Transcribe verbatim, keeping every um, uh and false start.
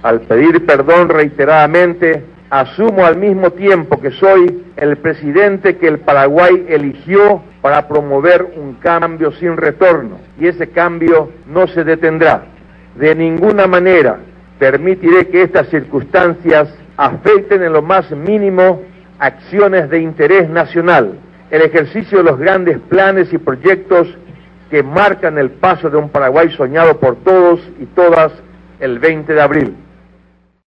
Al pedir perdón reiteradamente, asumo al mismo tiempo que soy el presidente que el Paraguay eligió para promover un cambio sin retorno, y ese cambio no se detendrá. De ninguna manera permitiré que estas circunstancias afecten en lo más mínimo acciones de interés nacional, el ejercicio de los grandes planes y proyectos que marcan el paso de un Paraguay soñado por todos y todas el veinte de abril.